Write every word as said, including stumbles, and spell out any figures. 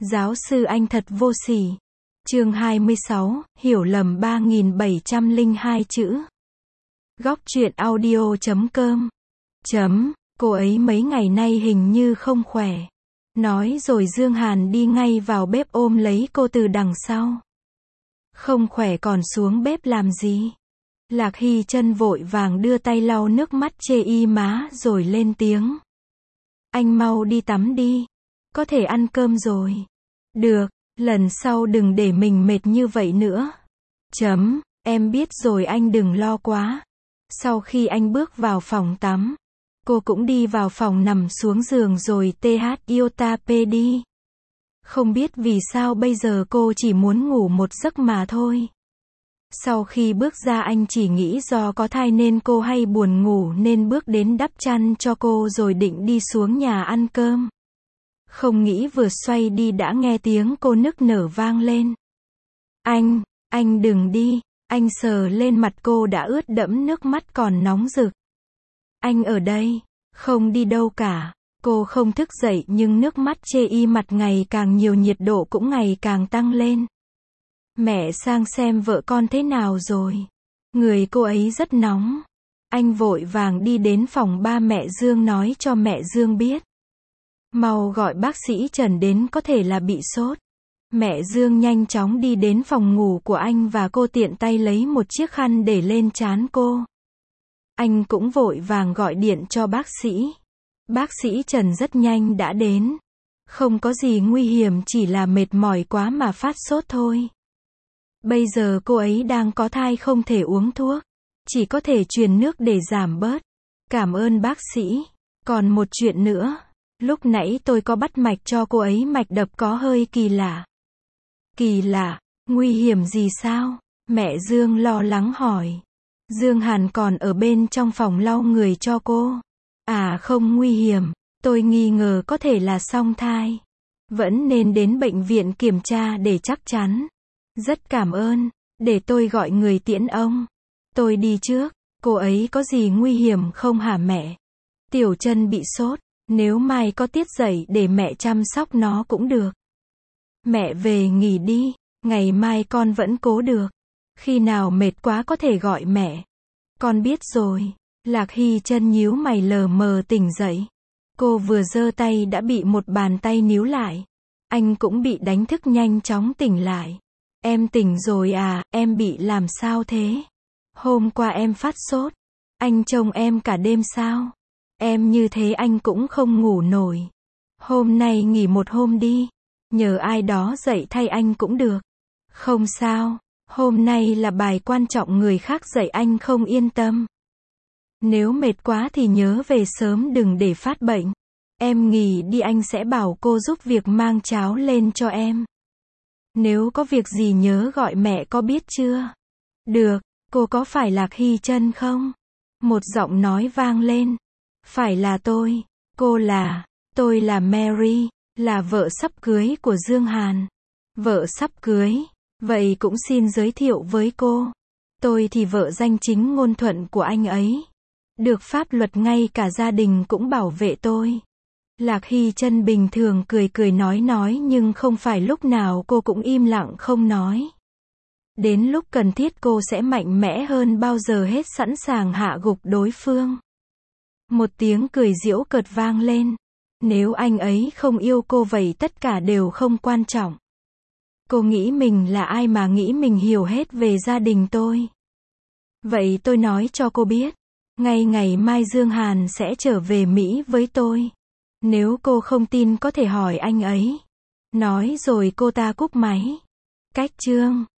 Giáo sư anh thật vô sỉ. Chương hai mươi sáu, hiểu lầm ba nghìn bảy trăm lẻ hai chữ. Góc truyện audio chấm com. Chấm, cô ấy mấy ngày nay hình như không khỏe. Nói rồi Dương Hàn đi ngay vào bếp ôm lấy cô từ đằng sau. Không khỏe còn xuống bếp làm gì? Lạc Hy Trân vội vàng đưa tay lau nước mắt chê y má rồi lên tiếng. Anh mau đi tắm đi. Có thể ăn cơm rồi. Được, lần sau đừng để mình mệt như vậy nữa. Chấm, em biết rồi anh đừng lo quá. Sau khi anh bước vào phòng tắm, cô cũng đi vào phòng nằm xuống giường rồi th iota p đi. Không biết vì sao bây giờ cô chỉ muốn ngủ một giấc mà thôi. Sau khi bước ra anh chỉ nghĩ do có thai nên cô hay buồn ngủ nên bước đến đắp chăn cho cô rồi định đi xuống nhà ăn cơm. Không nghĩ vừa xoay đi đã nghe tiếng cô nức nở vang lên. Anh, anh đừng đi. Anh sờ lên mặt cô đã ướt đẫm nước mắt còn nóng rực. Anh ở đây, không đi đâu cả. Cô không thức dậy nhưng nước mắt chê y mặt ngày càng nhiều, nhiệt độ cũng ngày càng tăng lên. Mẹ sang xem vợ con thế nào rồi. Người cô ấy rất nóng. Anh vội vàng đi đến phòng ba mẹ Dương nói cho mẹ Dương biết. Mau gọi bác sĩ Trần đến, có thể là bị sốt. Mẹ Dương nhanh chóng đi đến phòng ngủ của anh và cô tiện tay lấy một chiếc khăn để lên trán cô. Anh cũng vội vàng gọi điện cho bác sĩ. Bác sĩ Trần rất nhanh đã đến. Không có gì nguy hiểm, chỉ là mệt mỏi quá mà phát sốt thôi. Bây giờ cô ấy đang có thai, không thể uống thuốc. Chỉ có thể truyền nước để giảm bớt. Cảm ơn bác sĩ. Còn một chuyện nữa. Lúc nãy tôi có bắt mạch cho cô ấy, mạch đập có hơi kỳ lạ. Kỳ lạ? Nguy hiểm gì sao? Mẹ Dương lo lắng hỏi. Dương Hàn còn ở bên trong phòng lau người cho cô. À không nguy hiểm. Tôi nghi ngờ có thể là song thai. Vẫn nên đến bệnh viện kiểm tra để chắc chắn. Rất cảm ơn. Để tôi gọi người tiễn ông. Tôi đi trước. Cô ấy có gì nguy hiểm không hả mẹ? Tiểu Trân bị sốt. Nếu mai có tiết dậy để mẹ chăm sóc nó cũng được. Mẹ về nghỉ đi. Ngày mai con vẫn cố được. Khi nào mệt quá có thể gọi mẹ. Con biết rồi. Lạc Hy Trân nhíu mày lờ mờ tỉnh dậy. Cô vừa giơ tay đã bị một bàn tay níu lại. Anh cũng bị đánh thức nhanh chóng tỉnh lại. Em tỉnh rồi à, em bị làm sao thế? Hôm qua em phát sốt. Anh trông em cả đêm sao? Em như thế anh cũng không ngủ nổi. Hôm nay nghỉ một hôm đi. Nhờ ai đó dạy thay anh cũng được. Không sao. Hôm nay là bài quan trọng, người khác dạy anh không yên tâm. Nếu mệt quá thì nhớ về sớm, đừng để phát bệnh. Em nghỉ đi, anh sẽ bảo cô giúp việc mang cháo lên cho em. Nếu có việc gì nhớ gọi mẹ, có biết chưa? Được. Cô có phải Lạc Hy Trân không? Một giọng nói vang lên. Phải là tôi. Cô là, tôi là Mary, là vợ sắp cưới của Dương Hàn. Vợ sắp cưới? Vậy cũng xin giới thiệu với cô. Tôi thì vợ danh chính ngôn thuận của anh ấy. Được pháp luật, ngay cả gia đình cũng bảo vệ tôi. Lạc Hy Trân bình thường cười cười nói nói nhưng không phải lúc nào cô cũng im lặng không nói. Đến lúc cần thiết cô sẽ mạnh mẽ hơn bao giờ hết, sẵn sàng hạ gục đối phương. Một tiếng cười giễu cợt vang lên. Nếu anh ấy không yêu cô vậy tất cả đều không quan trọng. Cô nghĩ mình là ai mà nghĩ mình hiểu hết về gia đình tôi? Vậy tôi nói cho cô biết. Ngay ngày mai Dương Hàn sẽ trở về Mỹ với tôi. Nếu cô không tin có thể hỏi anh ấy. Nói rồi cô ta cúp máy. Cách chương